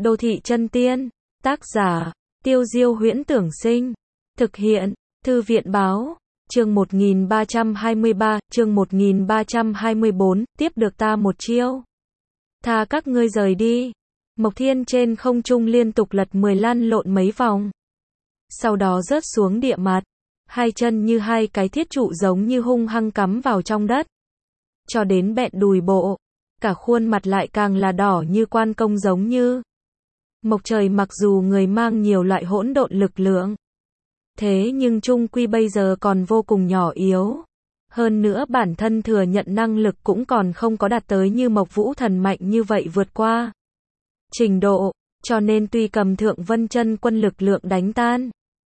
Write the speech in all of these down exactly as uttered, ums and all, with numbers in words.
Đô thị chân tiên, tác giả, Tiêu Diêu Huyễn Tưởng Sinh, thực hiện, Thư viện báo, chương một nghìn ba trăm hai mươi ba, chương một nghìn ba trăm hai mươi bốn, tiếp được ta một chiêu. Tha các ngươi rời đi. Mộc Thiên trên không trung liên tục lật mười lăn lộn mấy vòng. Sau đó rớt xuống địa mặt. Hai chân như hai cái thiết trụ giống như hung hăng cắm vào trong đất. Cho đến bẹn đùi bộ. Cả khuôn mặt lại càng là đỏ như quan công giống như. Mộc Trời mặc dù người mang nhiều loại hỗn độn lực lượng. Thế nhưng chung quy bây giờ còn vô cùng nhỏ yếu. Hơn nữa bản thân thừa nhận năng lực cũng còn không có đạt tới như Mộc Vũ Thần mạnh như vậy vượt qua trình độ, cho nên tuy cầm Thượng Vân Chân Quân lực lượng đánh tan,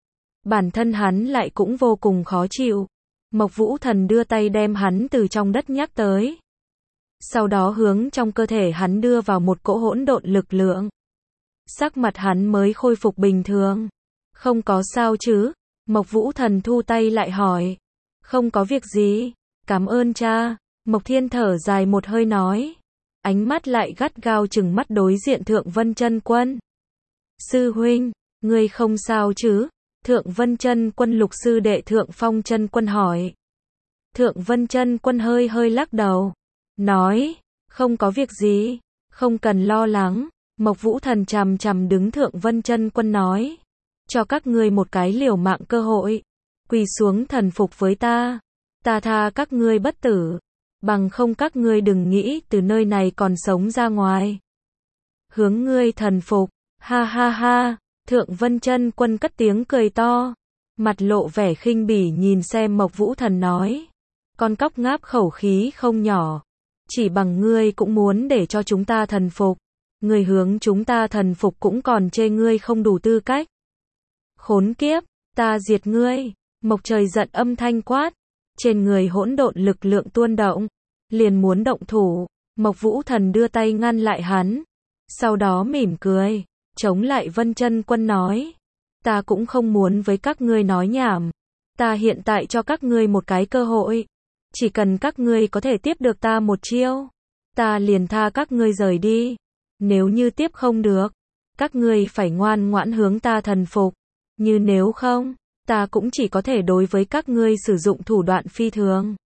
bản thân hắn lại cũng vô cùng khó chịu. Mộc Vũ Thần đưa tay đem hắn từ trong đất nhắc tới. Sau đó hướng trong cơ thể hắn đưa vào một cỗ hỗn độn lực lượng. Sắc mặt hắn mới khôi phục bình thường. Không có sao chứ? Mộc Vũ Thần thu tay lại hỏi. Không có việc gì. Cảm ơn cha. Mộc Thiên thở dài một hơi nói. Ánh mắt lại gắt gao chừng mắt đối diện Thượng Vân Chân Quân. Sư huynh, ngươi không sao chứ? Thượng Vân Chân Quân lục sư đệ Thượng Phong Chân Quân hỏi. Thượng Vân Chân Quân hơi hơi lắc đầu. Nói, không có việc gì. Không cần lo lắng. Mộc Vũ Thần chằm chằm đứng Thượng Vân Chân Quân nói. Cho các ngươi một cái liều mạng cơ hội. Quỳ xuống thần phục với ta. Ta tha các ngươi bất tử. Bằng không các ngươi đừng nghĩ từ nơi này còn sống ra ngoài. Hướng ngươi thần phục. Ha ha ha. Thượng Vân Chân Quân cất tiếng cười to. Mặt lộ vẻ khinh bỉ nhìn xem Mộc Vũ Thần nói. Con cóc ngáp khẩu khí không nhỏ. Chỉ bằng ngươi cũng muốn để cho chúng ta thần phục. Ngươi hướng chúng ta thần phục cũng còn chê ngươi không đủ tư cách. Khốn kiếp, ta diệt ngươi. Mộc Trời giận âm thanh quát. Trên người hỗn độn lực lượng tuôn động. Liền muốn động thủ. Mộc Vũ Thần đưa tay ngăn lại hắn. Sau đó mỉm cười. Chống lại Vân Chân Quân nói. Ta cũng không muốn với các ngươi nói nhảm. Ta hiện tại cho các ngươi một cái cơ hội. Chỉ cần các ngươi có thể tiếp được ta một chiêu. Ta liền tha các ngươi rời đi. Nếu như tiếp không được. Các ngươi phải ngoan ngoãn hướng ta thần phục. Như nếu không. Ta cũng chỉ có thể đối với các ngươi sử dụng thủ đoạn phi thường.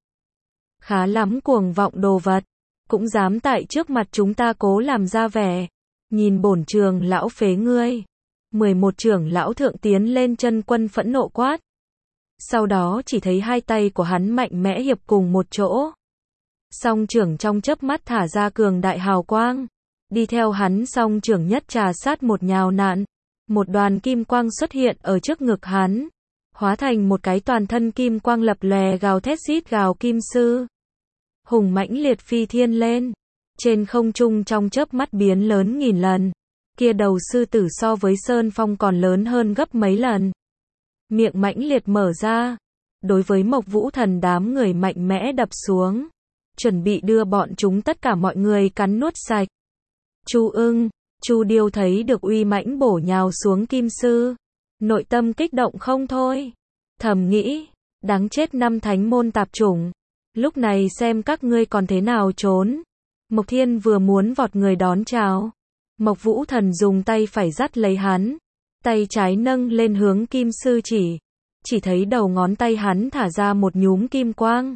Khá lắm cuồng vọng đồ vật. Cũng dám tại trước mặt chúng ta cố làm ra vẻ. Nhìn bổn trường lão phế ngươi. mười một trưởng lão Thượng Tiến lên Chân Quân phẫn nộ quát. Sau đó chỉ thấy hai tay của hắn mạnh mẽ hiệp cùng một chỗ. Song trưởng trong chớp mắt thả ra cường đại hào quang. Đi theo hắn song trưởng nhất trà sát một nhào nặn. Một đoàn kim quang xuất hiện ở trước ngực hắn. Hóa thành một cái toàn thân kim quang lập lòe gào thét rít gào kim sư. Hùng mãnh liệt phi thiên lên. Trên không trung trong chớp mắt biến lớn nghìn lần. Kia đầu sư tử so với Sơn Phong còn lớn hơn gấp mấy lần. Miệng mãnh liệt mở ra. Đối với Mộc Vũ Thần đám người mạnh mẽ đập xuống. Chuẩn bị đưa bọn chúng tất cả mọi người cắn nuốt sạch. Chu Ưng, Chu Điêu thấy được uy mãnh bổ nhào xuống kim sư. Nội tâm kích động không thôi. Thầm nghĩ, đáng chết năm thánh môn tạp chủng. Lúc này xem các ngươi còn thế nào trốn. Mộc Thiên vừa muốn vọt người đón chào. Mộc Vũ Thần dùng tay phải dắt lấy hắn. Tay trái nâng lên hướng kim sư chỉ. Chỉ thấy đầu ngón tay hắn thả ra một nhúm kim quang.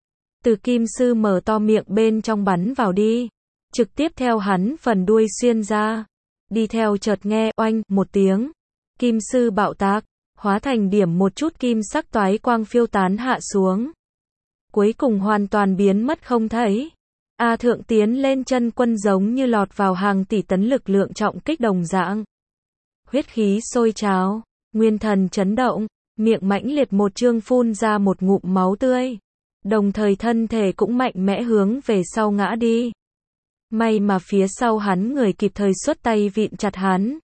Từ kim sư mở to miệng bên trong bắn vào đi. Trực tiếp theo hắn phần đuôi xuyên ra. Đi theo chợt nghe oanh một tiếng. Kim sư bạo tạc. Hóa thành điểm một chút kim sắc toái quang phiêu tán hạ xuống. Cuối cùng hoàn toàn biến mất không thấy. A Thượng Tiến lên Chân Quân giống như lọt vào hàng tỷ tấn lực lượng trọng kích đồng dạng. Huyết khí sôi trào. Nguyên thần chấn động. Miệng mãnh liệt một chương phun ra một ngụm máu tươi. Đồng thời thân thể cũng mạnh mẽ hướng về sau ngã đi. May mà phía sau hắn người kịp thời xuất tay vịn chặt hắn.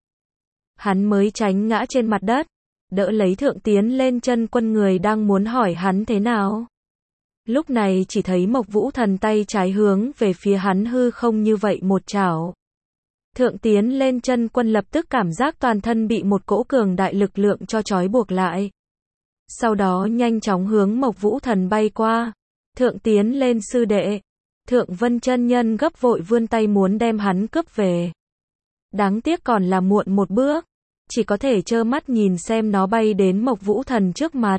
Hắn mới tránh ngã trên mặt đất. Đỡ lấy Thượng Tiến lên Chân Quân người đang muốn hỏi hắn thế nào. Lúc này chỉ thấy Mộc Vũ Thần tay trái hướng về phía hắn hư không như vậy một chảo. Thượng Tiến lên Chân Quân lập tức cảm giác toàn thân bị một cỗ cường đại lực lượng cho trói buộc lại. Sau đó nhanh chóng hướng Mộc Vũ Thần bay qua. Thượng Tiến lên sư đệ. Thượng Vân chân nhân gấp vội vươn tay muốn đem hắn cướp về. Đáng tiếc còn là muộn một bước, chỉ có thể trơ mắt nhìn xem nó bay đến Mộc Vũ Thần trước mặt.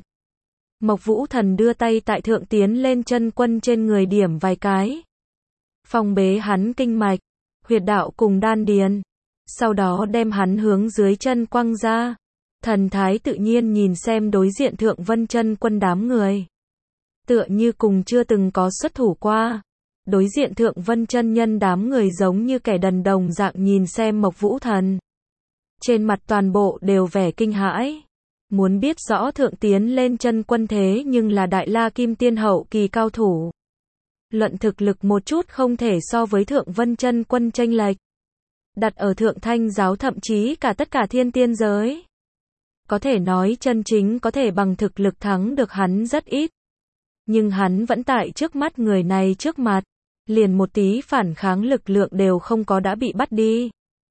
Mộc Vũ Thần đưa tay tại thượng tiến lên chân quân trên người điểm vài cái. Phong bế hắn kinh mạch, huyệt đạo cùng đan điền. Sau đó đem hắn hướng dưới chân quăng ra. Thần thái tự nhiên nhìn xem đối diện Thượng Vân chân quân đám người. Tựa như cùng chưa từng có xuất thủ qua. Đối diện Thượng Vân chân nhân đám người giống như kẻ đần đồng dạng nhìn xem Mộc Vũ Thần. Trên mặt toàn bộ đều vẻ kinh hãi. Muốn biết rõ thượng tiến lên chân quân thế nhưng là Đại La Kim Tiên hậu kỳ cao thủ. Luận thực lực một chút không thể so với Thượng Vân chân quân chênh lệch. Đặt ở Thượng Thanh giáo thậm chí cả tất cả thiên tiên giới. Có thể nói chân chính có thể bằng thực lực thắng được hắn rất ít. Nhưng hắn vẫn tại trước mắt người này trước mặt. Liền một tí phản kháng lực lượng đều không có đã bị bắt đi.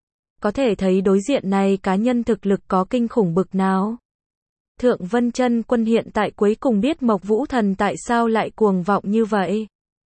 Có thể thấy đối diện này cá nhân thực lực có kinh khủng bực nào. Thượng Vân chân quân hiện tại cuối cùng biết Mộc Vũ Thần tại sao lại cuồng vọng như vậy.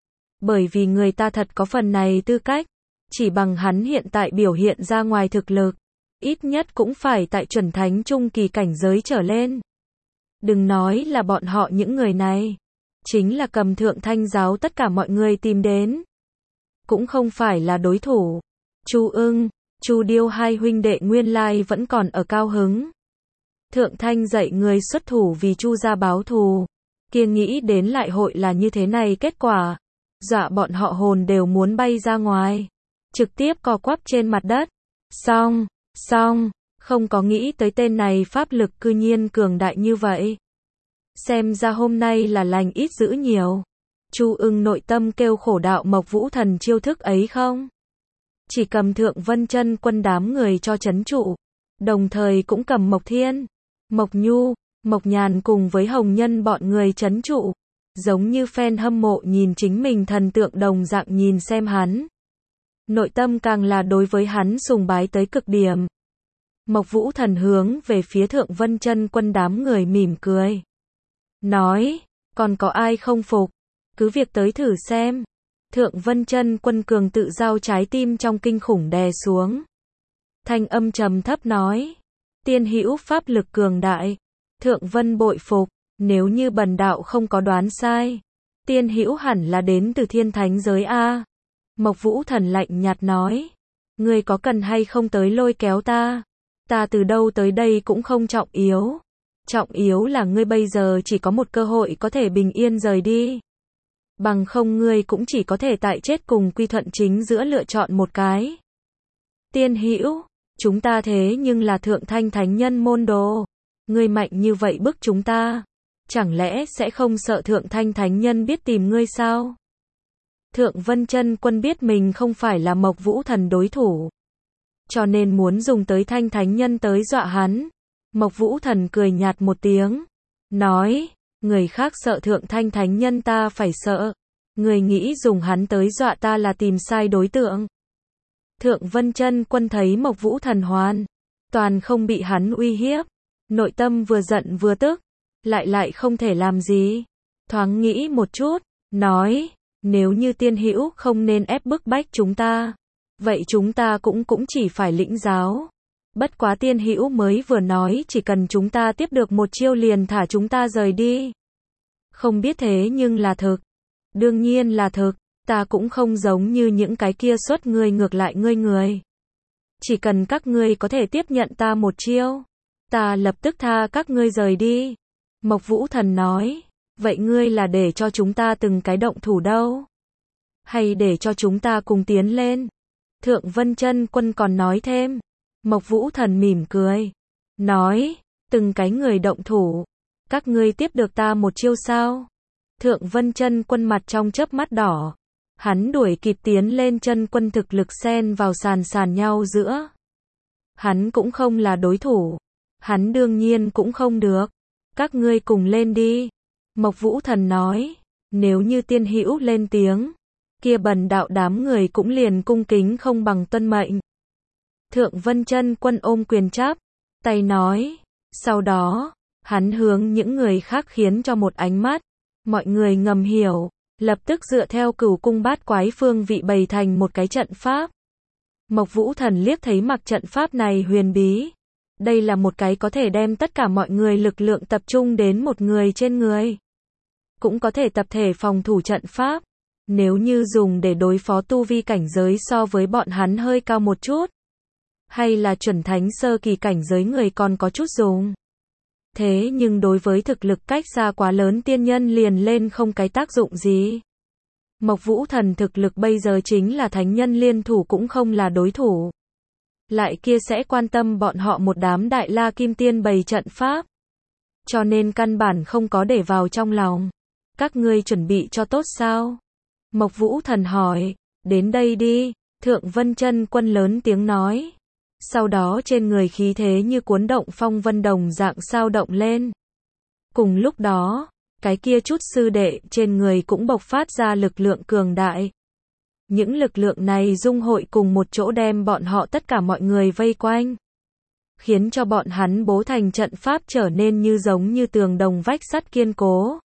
Bởi vì người ta thật có phần này tư cách. Chỉ bằng hắn hiện tại biểu hiện ra ngoài thực lực. Ít nhất cũng phải tại chuẩn thánh trung kỳ cảnh giới trở lên. Đừng nói là bọn họ những người này. Chính là cầm Thượng Thanh giáo tất cả mọi người tìm đến. Cũng không phải là đối thủ. Chu Ưng, Chu Điêu hai huynh đệ nguyên lai vẫn còn ở cao hứng. Thượng Thanh dạy người xuất thủ vì Chu gia báo thù. Kia nghĩ đến lại hội là như thế này kết quả. Dọa bọn họ hồn đều muốn bay ra ngoài. Trực tiếp co quắp trên mặt đất. Xong, xong, không có nghĩ tới tên này pháp lực cư nhiên cường đại như vậy. Xem ra hôm nay là lành ít dữ nhiều. Chu Ưng nội tâm kêu khổ đạo Mộc Vũ Thần chiêu thức ấy không? Chỉ cầm Thượng Vân chân quân đám người cho trấn trụ. Đồng thời cũng cầm Mộc Thiên, Mộc Nhu, Mộc Nhàn cùng với Hồng Nhân bọn người trấn trụ. Giống như fan hâm mộ nhìn chính mình thần tượng đồng dạng nhìn xem hắn. Nội tâm càng là đối với hắn sùng bái tới cực điểm. Mộc Vũ Thần hướng về phía Thượng Vân chân quân đám người mỉm cười. Nói, còn có ai không phục? Cứ việc tới thử xem. Thượng Vân chân quân cường tự giao trái tim trong kinh khủng đè xuống. Thanh âm trầm thấp nói. Tiên hữu pháp lực cường đại. Thượng Vân bội phục. Nếu như bần đạo không có đoán sai. Tiên hữu hẳn là đến từ thiên thánh giới A. Mộc Vũ Thần lạnh nhạt nói. Ngươi có cần hay không tới lôi kéo ta? Ta từ đâu tới đây cũng không trọng yếu. Trọng yếu là ngươi bây giờ chỉ có một cơ hội có thể bình yên rời đi. Bằng không ngươi cũng chỉ có thể tại chết cùng quy thuận chính giữa lựa chọn một cái. Tiên hữu, chúng ta thế nhưng là Thượng Thanh thánh nhân môn đồ. Ngươi mạnh như vậy bức chúng ta. Chẳng lẽ sẽ không sợ Thượng Thanh thánh nhân biết tìm ngươi sao? Thượng Vân chân quân biết mình không phải là Mộc Vũ Thần đối thủ. Cho nên muốn dùng tới Thanh thánh nhân tới dọa hắn. Mộc Vũ Thần cười nhạt một tiếng. Nói, người khác sợ Thượng Thanh thánh nhân ta phải sợ. Người nghĩ dùng hắn tới dọa ta là tìm sai đối tượng. Thượng Vân chân quân thấy Mộc Vũ Thần hoàn toàn không bị hắn uy hiếp. Nội tâm vừa giận vừa tức. Lại lại không thể làm gì. Thoáng nghĩ một chút. Nói, nếu như tiên hữu không nên ép bức bách chúng ta. Vậy chúng ta cũng cũng chỉ phải lĩnh giáo. Bất quá tiên hữu mới vừa nói chỉ cần chúng ta tiếp được một chiêu liền thả chúng ta rời đi. Không biết thế nhưng là thực. Đương nhiên là thực. Ta cũng không giống như những cái kia xuất ngươi ngược lại ngươi người. Chỉ cần các ngươi có thể tiếp nhận ta một chiêu. Ta lập tức tha các ngươi rời đi. Mộc Vũ Thần nói. Vậy ngươi là để cho chúng ta từng cái động thủ đâu? Hay để cho chúng ta cùng tiến lên? Thượng Vân chân quân còn nói thêm. Mộc Vũ Thần mỉm cười. Nói, từng cái người động thủ. Các ngươi tiếp được ta một chiêu sao? Thượng Vân chân quân mặt trong chớp mắt đỏ. Hắn đuổi kịp tiến lên chân quân thực lực xen vào sàn sàn nhau giữa. Hắn cũng không là đối thủ. Hắn đương nhiên cũng không được. Các ngươi cùng lên đi. Mộc Vũ Thần nói. Nếu như tiên hữu lên tiếng. Kia bần đạo đám người cũng liền cung kính không bằng tuân mệnh. Thượng Vân chân quân ôm quyền chắp tay nói. Sau đó, hắn hướng những người khác khiến cho một ánh mắt. Mọi người ngầm hiểu. Lập tức dựa theo cửu cung bát quái phương vị bày thành một cái trận pháp. Mộc Vũ Thần liếc thấy mặc trận pháp này huyền bí. Đây là một cái có thể đem tất cả mọi người lực lượng tập trung đến một người trên người. Cũng có thể tập thể phòng thủ trận pháp. Nếu như dùng để đối phó tu vi cảnh giới so với bọn hắn hơi cao một chút. Hay là chuẩn thánh sơ kỳ cảnh giới người còn có chút dùng. Thế nhưng đối với thực lực cách xa quá lớn tiên nhân liền lên không cái tác dụng gì. Mộc Vũ Thần thực lực bây giờ chính là thánh nhân liên thủ cũng không là đối thủ. Lại kia sẽ quan tâm bọn họ một đám đại la kim tiên bày trận pháp. Cho nên căn bản không có để vào trong lòng. Các ngươi chuẩn bị cho tốt sao? Mộc Vũ Thần hỏi, đến đây đi, Thượng Vân Chân Quân lớn tiếng nói. Sau đó trên người khí thế như cuốn động phong vân đồng dạng sao động lên. Cùng lúc đó, cái kia chút sư đệ trên người cũng bộc phát ra lực lượng cường đại. Những lực lượng này dung hội cùng một chỗ đem bọn họ tất cả mọi người vây quanh. Khiến cho bọn hắn bố thành trận pháp trở nên như giống như tường đồng vách sắt kiên cố.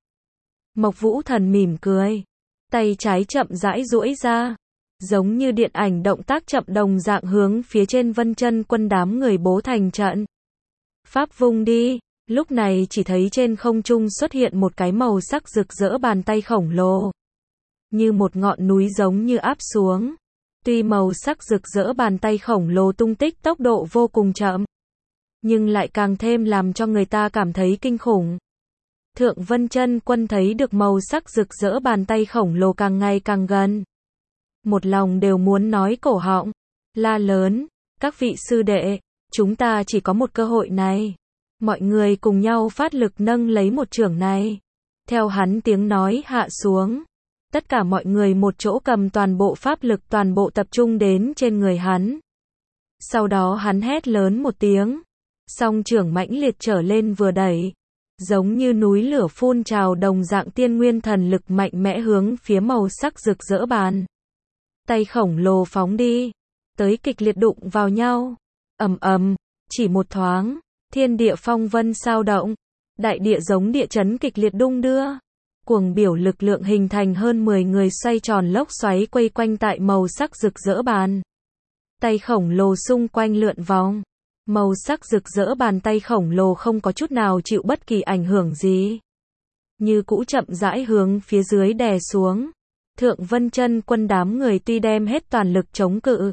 Mộc Vũ Thần mỉm cười. Tay trái chậm rãi duỗi ra. Giống như điện ảnh động tác chậm đồng dạng hướng phía trên Vân Chân Quân đám người bố thành trận. Pháp vung đi. Lúc này chỉ thấy trên không trung xuất hiện một cái màu sắc rực rỡ bàn tay khổng lồ. Như một ngọn núi giống như áp xuống. Tuy màu sắc rực rỡ bàn tay khổng lồ tung tích tốc độ vô cùng chậm. Nhưng lại càng thêm làm cho người ta cảm thấy kinh khủng. Thượng Vân Chân Quân thấy được màu sắc rực rỡ bàn tay khổng lồ càng ngày càng gần. Một lòng đều muốn nói cổ họng. La lớn, các vị sư đệ, chúng ta chỉ có một cơ hội này. Mọi người cùng nhau phát lực nâng lấy một chưởng này. Theo hắn tiếng nói hạ xuống. Tất cả mọi người một chỗ cầm toàn bộ pháp lực toàn bộ tập trung đến trên người hắn. Sau đó hắn hét lớn một tiếng. Song chưởng mãnh liệt trở lên vừa đẩy. Giống như núi lửa phun trào đồng dạng tiên nguyên thần lực mạnh mẽ hướng phía màu sắc rực rỡ bàn. Tay khổng lồ phóng đi. Tới kịch liệt đụng vào nhau. Ầm ầm, chỉ một thoáng. Thiên địa phong vân sao động. Đại địa giống địa chấn kịch liệt đung đưa. Cuồng biểu lực lượng hình thành hơn mười người xoay tròn lốc xoáy quay quanh tại màu sắc rực rỡ bàn. Tay khổng lồ xung quanh lượn vòng. Màu sắc rực rỡ bàn tay khổng lồ không có chút nào chịu bất kỳ ảnh hưởng gì. Như cũ chậm rãi hướng phía dưới đè xuống. Thượng Vân Chân Quân đám người tuy đem hết toàn lực chống cự.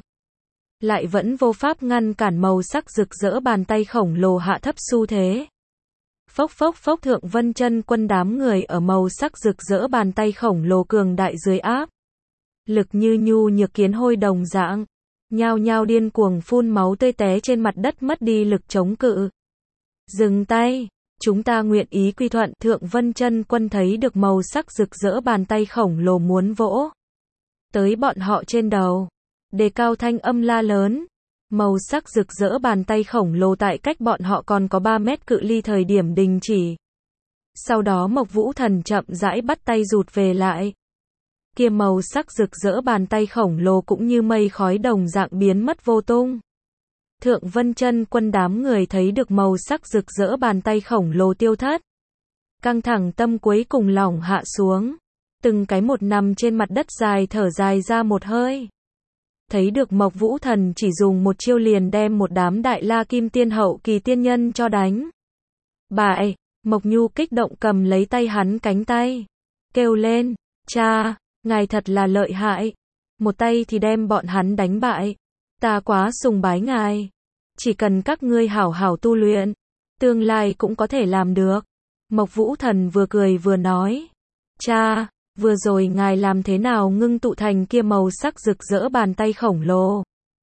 Lại vẫn vô pháp ngăn cản màu sắc rực rỡ bàn tay khổng lồ hạ thấp xu thế. Phốc phốc phốc Thượng Vân Chân Quân đám người ở màu sắc rực rỡ bàn tay khổng lồ cường đại dưới áp. Lực như nhu nhược kiến hôi đồng dạng. Nhao nhao điên cuồng phun máu tươi té trên mặt đất mất đi lực chống cự. Dừng tay, chúng ta nguyện ý quy thuận. Thượng Vân Chân Quân thấy được màu sắc rực rỡ bàn tay khổng lồ muốn vỗ tới bọn họ trên đầu. Đề cao thanh âm la lớn. Màu sắc rực rỡ bàn tay khổng lồ tại cách bọn họ còn có ba mét cự ly thời điểm đình chỉ. Sau đó Mộc Vũ Thần chậm rãi bắt tay rụt về lại. Kia màu sắc rực rỡ bàn tay khổng lồ cũng như mây khói đồng dạng biến mất vô tung. Thượng Vân Chân Quân đám người thấy được màu sắc rực rỡ bàn tay khổng lồ tiêu thất. Căng thẳng tâm cuối cùng lỏng hạ xuống. Từng cái một nằm trên mặt đất dài thở dài ra một hơi. Thấy được Mộc Vũ Thần chỉ dùng một chiêu liền đem một đám đại la kim tiên hậu kỳ tiên nhân cho đánh. Bại, Mộc Nhu kích động cầm lấy tay hắn cánh tay. Kêu lên, cha, ngài thật là lợi hại. Một tay thì đem bọn hắn đánh bại. Ta quá sùng bái ngài. Chỉ cần các ngươi hảo hảo tu luyện. Tương lai cũng có thể làm được. Mộc Vũ Thần vừa cười vừa nói. Cha, vừa rồi ngài làm thế nào ngưng tụ thành kia màu sắc rực rỡ bàn tay khổng lồ?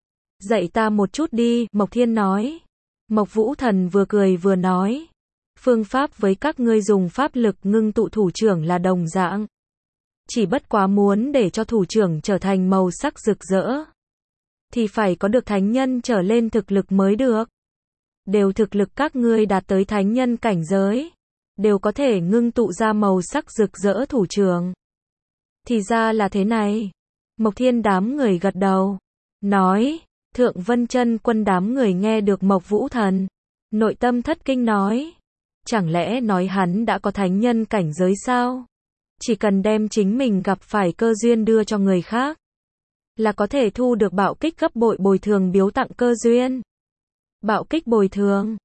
Dạy ta một chút đi, Mộc Thiên nói. Mộc Vũ Thần vừa cười vừa nói. Phương pháp với các ngươi dùng pháp lực ngưng tụ thủ trưởng là đồng dạng. Chỉ bất quá muốn để cho thủ trưởng trở thành màu sắc rực rỡ. Thì phải có được thánh nhân trở lên thực lực mới được. Đều thực lực các ngươi đạt tới thánh nhân cảnh giới. Đều có thể ngưng tụ ra màu sắc rực rỡ thủ trưởng. Thì ra là thế này. Mộc Thiên đám người gật đầu. Nói. Thượng Vân Chân Quân đám người nghe được Mộc Vũ Thần. Nội tâm thất kinh nói. Chẳng lẽ nói hắn đã có thánh nhân cảnh giới sao? Chỉ cần đem chính mình gặp phải cơ duyên đưa cho người khác. là có thể thu được bạo kích gấp bội bồi thường biếu tặng cơ duyên. Bạo kích bồi thường